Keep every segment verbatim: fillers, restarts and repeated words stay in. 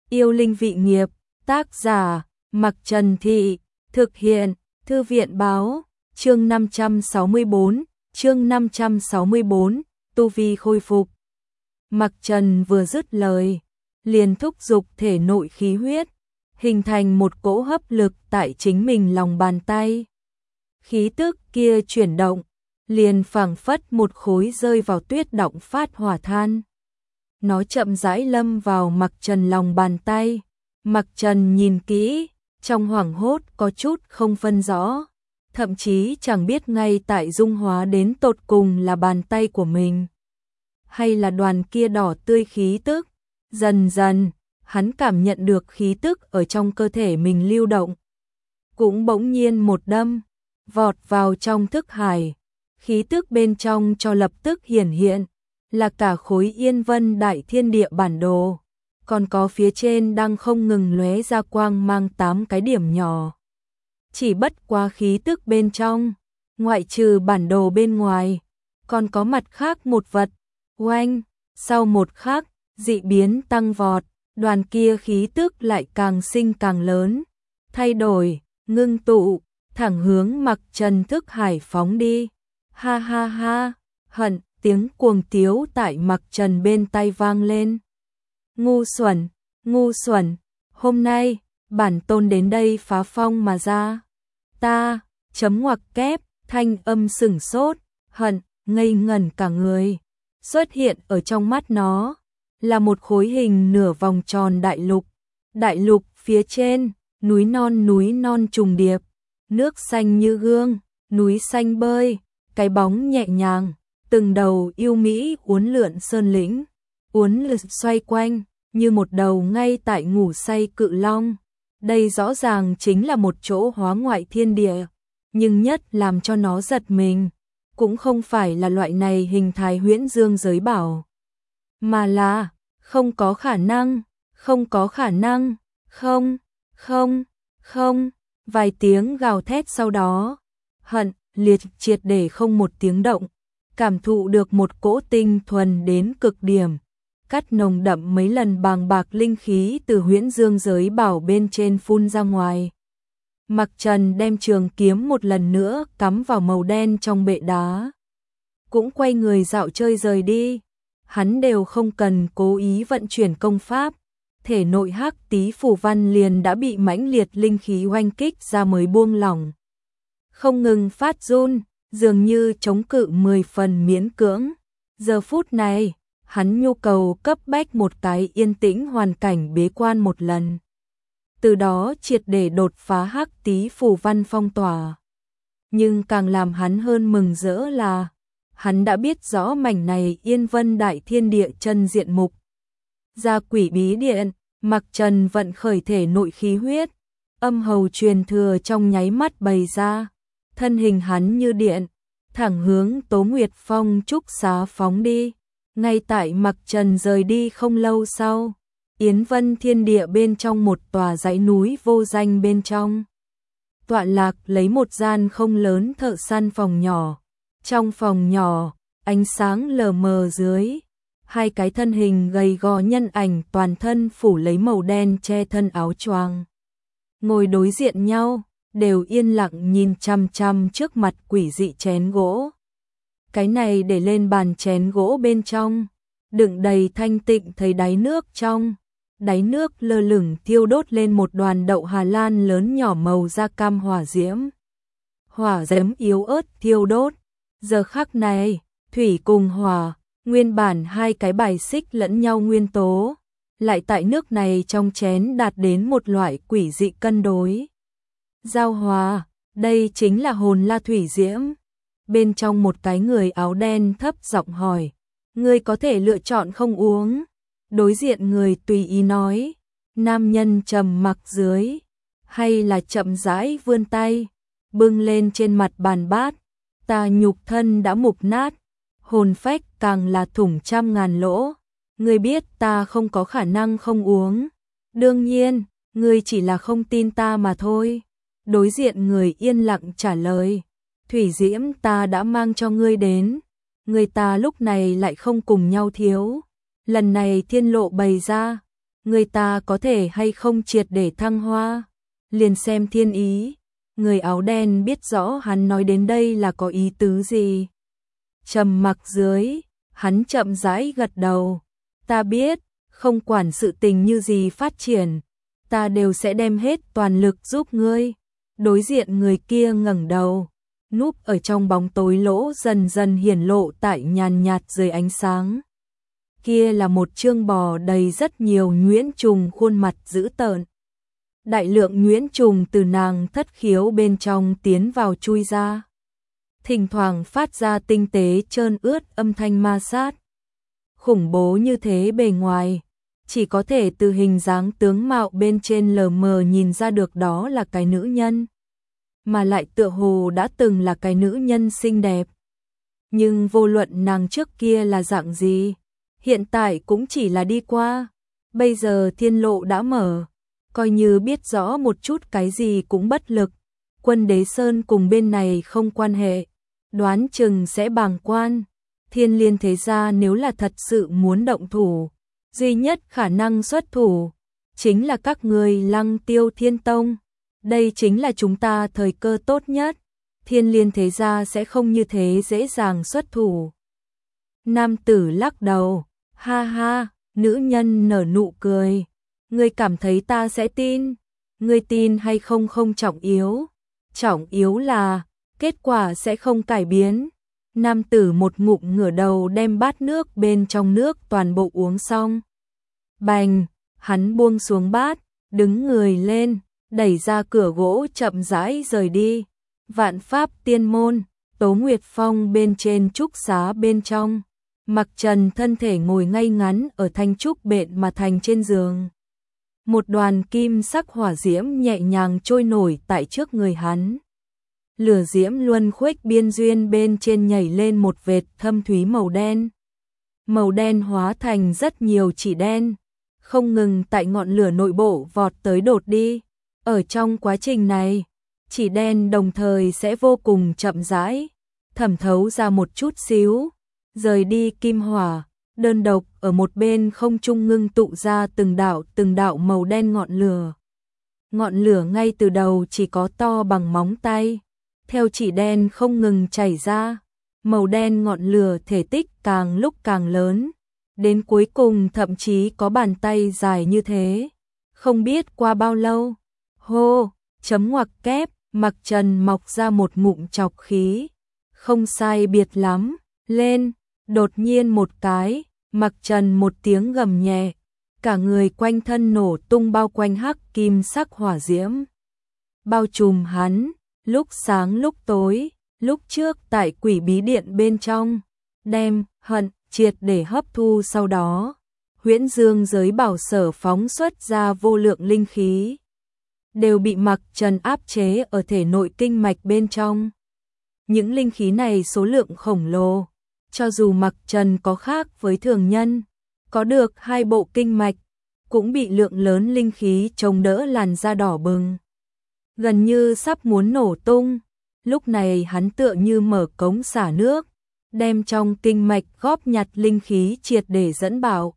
Yêu linh vị nghiệp, tác giả, Mặc Trần Thị, thực hiện, Thư viện báo, chương năm trăm sáu mươi bốn, chương năm trăm sáu mươi bốn, tu vi khôi phục. Mặc Trần vừa dứt lời, liền thúc giục thể nội khí huyết, hình thành một cỗ hấp lực tại chính mình lòng bàn tay. Khí tức kia chuyển động, liền phảng phất một khối rơi vào tuyết động phát hỏa than. Nó chậm rãi lâm vào Mặc Trần lòng bàn tay. Mặc Trần nhìn kỹ, trong hoảng hốt có chút không phân rõ, thậm chí chẳng biết ngay tại dung hóa đến tột cùng là bàn tay của mình, hay là đoàn kia đỏ tươi khí tức. Dần dần, hắn cảm nhận được khí tức ở trong cơ thể mình lưu động. Cũng bỗng nhiên một đâm, vọt vào trong thức hải, khí tức bên trong cho lập tức hiển hiện, là cả khối Yên Vân Đại Thiên Địa bản đồ. Còn có phía trên đang không ngừng lóe ra quang mang tám cái điểm nhỏ. Chỉ bất quá khí tức bên trong, ngoại trừ bản đồ bên ngoài, còn có mặt khác một vật. Oanh, sau một khắc, dị biến tăng vọt, đoàn kia khí tức lại càng sinh càng lớn, thay đổi, ngưng tụ, thẳng hướng Mặc Trần thức hải phóng đi. Ha ha ha, hận, tiếng cuồng tiếu tại Mặc Trần bên tai vang lên. Ngu xuẩn, ngu xuẩn, hôm nay, bản tôn đến đây phá phong mà ra. Ta, chấm ngoặc kép, thanh âm sửng sốt, hận, ngây ngẩn cả người. Xuất hiện ở trong mắt nó, là một khối hình nửa vòng tròn đại lục. Đại lục phía trên, núi non núi non trùng điệp, nước xanh như gương, núi xanh bơi, cái bóng nhẹ nhàng, từng đầu yêu mỹ uốn lượn sơn lĩnh, uốn lượn xoay quanh, như một đầu ngay tại ngủ say cự long. Đây rõ ràng chính là một chỗ hóa ngoại thiên địa, nhưng nhất làm cho nó giật mình, cũng không phải là loại này hình thái huyễn dương giới bảo, mà là, không có khả năng, không có khả năng, không, không, không, vài tiếng gào thét sau đó, hận, liệt triệt để không một tiếng động, cảm thụ được một cỗ tinh thuần đến cực điểm, cắt nồng đậm mấy lần bàng bạc linh khí từ huyễn dương giới bảo bên trên phun ra ngoài. Mặc Trần đem trường kiếm một lần nữa cắm vào màu đen trong bệ đá, cũng quay người dạo chơi rời đi. Hắn đều không cần cố ý vận chuyển công pháp, thể nội hắc tí phù văn liền đã bị mãnh liệt linh khí oanh kích ra mới buông lỏng, không ngừng phát run, dường như chống cự mười phần miễn cưỡng. Giờ phút này, hắn nhu cầu cấp bách một cái yên tĩnh hoàn cảnh bế quan một lần, từ đó triệt để đột phá hắc tí phù văn phong tỏa. Nhưng càng làm hắn hơn mừng rỡ là, hắn đã biết rõ mảnh này Yên Vân Đại Thiên Địa chân diện mục. Ra Quỷ Bí Điện, Mặc Trần vận khởi thể nội khí huyết, âm hầu truyền thừa trong nháy mắt bày ra, thân hình hắn như điện, thẳng hướng Tố Nguyệt Phong trúc xá phóng đi. Ngay tại Mặc Trần rời đi không lâu sau, Yến Vân Thiên Địa bên trong một tòa dãy núi vô danh bên trong, tọa lạc lấy một gian không lớn thợ săn phòng nhỏ. Trong phòng nhỏ, ánh sáng lờ mờ dưới, hai cái thân hình gầy gò nhân ảnh toàn thân phủ lấy màu đen che thân áo choàng, ngồi đối diện nhau, đều yên lặng nhìn chăm chăm trước mặt quỷ dị chén gỗ. Cái này để lên bàn chén gỗ bên trong, đựng đầy thanh tịnh thấy đáy nước trong, đáy nước lơ lửng thiêu đốt lên một đoàn đậu Hà Lan lớn nhỏ màu da cam hỏa diễm. Hỏa diễm yếu ớt thiêu đốt. Giờ khắc này, thủy cùng hỏa, nguyên bản hai cái bài xích lẫn nhau nguyên tố, lại tại nước này trong chén đạt đến một loại quỷ dị cân đối. Giao hòa, đây chính là hồn la thủy diễm. Bên trong một cái người áo đen thấp giọng hỏi, ngươi có thể lựa chọn không uống. Đối diện người tùy ý nói, nam nhân trầm mặc dưới, hay là chậm rãi vươn tay, bưng lên trên mặt bàn bát. Ta nhục thân đã mục nát, hồn phách càng là thủng trăm ngàn lỗ. Ngươi biết ta không có khả năng không uống. Đương nhiên, ngươi chỉ là không tin ta mà thôi. Đối diện người yên lặng trả lời, thủy diễm ta đã mang cho ngươi đến, người ta lúc này lại không cùng nhau thiếu. Lần này thiên lộ bày ra, người ta có thể hay không triệt để thăng hoa, liền xem thiên ý. Người áo đen biết rõ hắn nói đến đây là có ý tứ gì. Trầm mặc dưới, hắn chậm rãi gật đầu. Ta biết, không quản sự tình như gì phát triển, ta đều sẽ đem hết toàn lực giúp ngươi. Đối diện người kia ngẩng đầu, núp ở trong bóng tối lỗ dần dần hiển lộ tại nhàn nhạt dưới ánh sáng. Kia là một trương bò đầy rất nhiều nhuyễn trùng khuôn mặt dữ tợn. Đại lượng nhuyễn trùng từ nàng thất khiếu bên trong tiến vào chui ra. Thỉnh thoảng phát ra tinh tế trơn ướt âm thanh ma sát. Khủng bố như thế bề ngoài, chỉ có thể từ hình dáng tướng mạo bên trên lờ mờ nhìn ra được đó là cái nữ nhân. Mà lại tựa hồ đã từng là cái nữ nhân xinh đẹp. Nhưng vô luận nàng trước kia là dạng gì, hiện tại cũng chỉ là đi qua. Bây giờ thiên lộ đã mở, coi như biết rõ một chút cái gì cũng bất lực. Quân Đế Sơn cùng bên này không quan hệ, đoán chừng sẽ bàng quan. Thiên Liên thế gia nếu là thật sự muốn động thủ, duy nhất khả năng xuất thủ chính là các người Lăng Tiêu Thiên Tông. Đây chính là chúng ta thời cơ tốt nhất. Thiên Liên thế gia sẽ không như thế dễ dàng xuất thủ. Nam tử lắc đầu, ha ha, nữ nhân nở nụ cười. Ngươi cảm thấy ta sẽ tin? Ngươi tin hay không không trọng yếu. Trọng yếu là, kết quả sẽ không cải biến. Nam tử một ngụm ngửa đầu đem bát nước bên trong nước toàn bộ uống xong. Bành, hắn buông xuống bát, đứng người lên, đẩy ra cửa gỗ chậm rãi rời đi. Vạn Pháp Tiên Môn, Tố Nguyệt Phong bên trên trúc xá bên trong. Mặc Trần thân thể ngồi ngay ngắn ở thanh trúc bện mà thành trên giường. Một đoàn kim sắc hỏa diễm nhẹ nhàng trôi nổi tại trước người hắn. Lửa diễm luân khuếch biên duyên bên trên nhảy lên một vệt thâm thúy màu đen. Màu đen hóa thành rất nhiều chỉ đen, không ngừng tại ngọn lửa nội bộ vọt tới đột đi. Ở trong quá trình này, chỉ đen đồng thời sẽ vô cùng chậm rãi, thẩm thấu ra một chút xíu, rời đi kim hỏa, đơn độc ở một bên không trung ngưng tụ ra từng đạo từng đạo màu đen ngọn lửa. Ngọn lửa ngay từ đầu chỉ có to bằng móng tay, theo chỉ đen không ngừng chảy ra, màu đen ngọn lửa thể tích càng lúc càng lớn, đến cuối cùng thậm chí có bàn tay dài như thế. Không biết qua bao lâu, hô, chấm ngoặc kép, Mặc Trần mọc ra một ngụm chọc khí, không sai biệt lắm, lên, đột nhiên một cái, Mặc Trần một tiếng gầm nhẹ, cả người quanh thân nổ tung bao quanh hắc kim sắc hỏa diễm. Bao trùm hắn, lúc sáng lúc tối, lúc trước tại quỷ bí điện bên trong, đem, hận, triệt để hấp thu sau đó. Huyễn Dương giới bảo sở phóng xuất ra vô lượng linh khí, đều bị Mặc Trần áp chế ở thể nội kinh mạch bên trong. Những linh khí này số lượng khổng lồ, cho dù Mặc Trần có khác với thường nhân, có được hai bộ kinh mạch, cũng bị lượng lớn linh khí chống đỡ làn da đỏ bừng, gần như sắp muốn nổ tung. Lúc này hắn tựa như mở cống xả nước, đem trong kinh mạch góp nhặt linh khí triệt để dẫn bảo.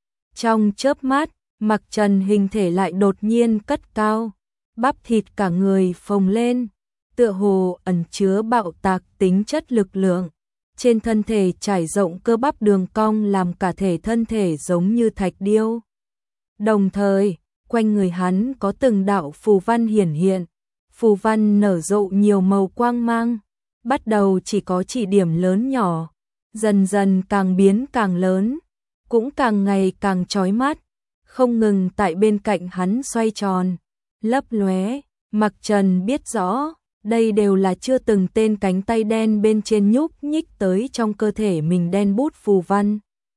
Trong chớp mắt, Mặc Trần hình thể lại đột nhiên cất cao, bắp thịt cả người phồng lên, tựa hồ ẩn chứa bạo tạc tính chất lực lượng. Trên thân thể trải rộng cơ bắp đường cong làm cả thể thân thể giống như thạch điêu. Đồng thời, quanh người hắn có từng đạo phù văn hiển hiện, phù văn nở rộ nhiều màu quang mang, bắt đầu chỉ có chỉ điểm lớn nhỏ, dần dần càng biến càng lớn, cũng càng ngày càng chói mắt, không ngừng tại bên cạnh hắn xoay tròn, lấp lóe. Mặc Trần biết rõ, đây đều là chưa từng tên cánh tay đen bên trên nhúc nhích tới trong cơ thể mình đen bút phù văn.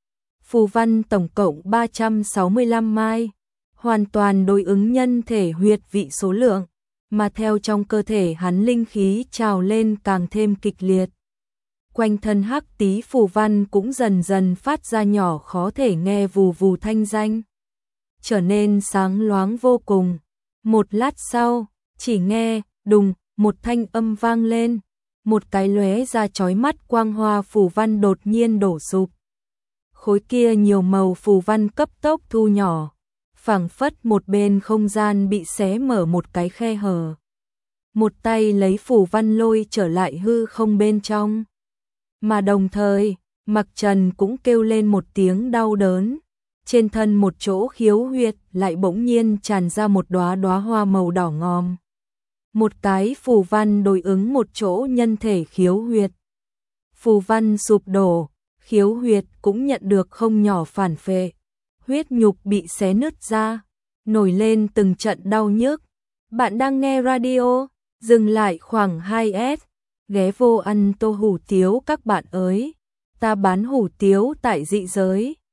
Phù văn tổng cộng ba trăm sáu mươi lăm mai, hoàn toàn đối ứng nhân thể huyệt vị số lượng, mà theo trong cơ thể hắn linh khí trào lên càng thêm kịch liệt. Quanh thân hắc tí phù văn cũng dần dần phát ra nhỏ khó thể nghe vù vù thanh danh, trở nên sáng loáng vô cùng. Một lát sau, chỉ nghe đùng một thanh âm vang lên, một cái lóe ra chói mắt quang hoa phù văn đột nhiên đổ sụp. Khối kia nhiều màu phù văn cấp tốc thu nhỏ, phảng phất một bên không gian bị xé mở một cái khe hở. Một tay lấy phù văn lôi trở lại hư không bên trong. Mà đồng thời, Mặc Trần cũng kêu lên một tiếng đau đớn. Trên thân một chỗ khiếu huyệt lại bỗng nhiên tràn ra một đóa đóa hoa màu đỏ ngòm. Một cái phù văn đối ứng một chỗ nhân thể khiếu huyệt. Phù văn sụp đổ, khiếu huyệt cũng nhận được không nhỏ phản phệ. Huyết nhục bị xé nứt ra, nổi lên từng trận đau nhức. Bạn đang nghe radio, dừng lại khoảng hai S, ghé vô ăn tô hủ tiếu các bạn ơi. Ta bán hủ tiếu tại dị giới.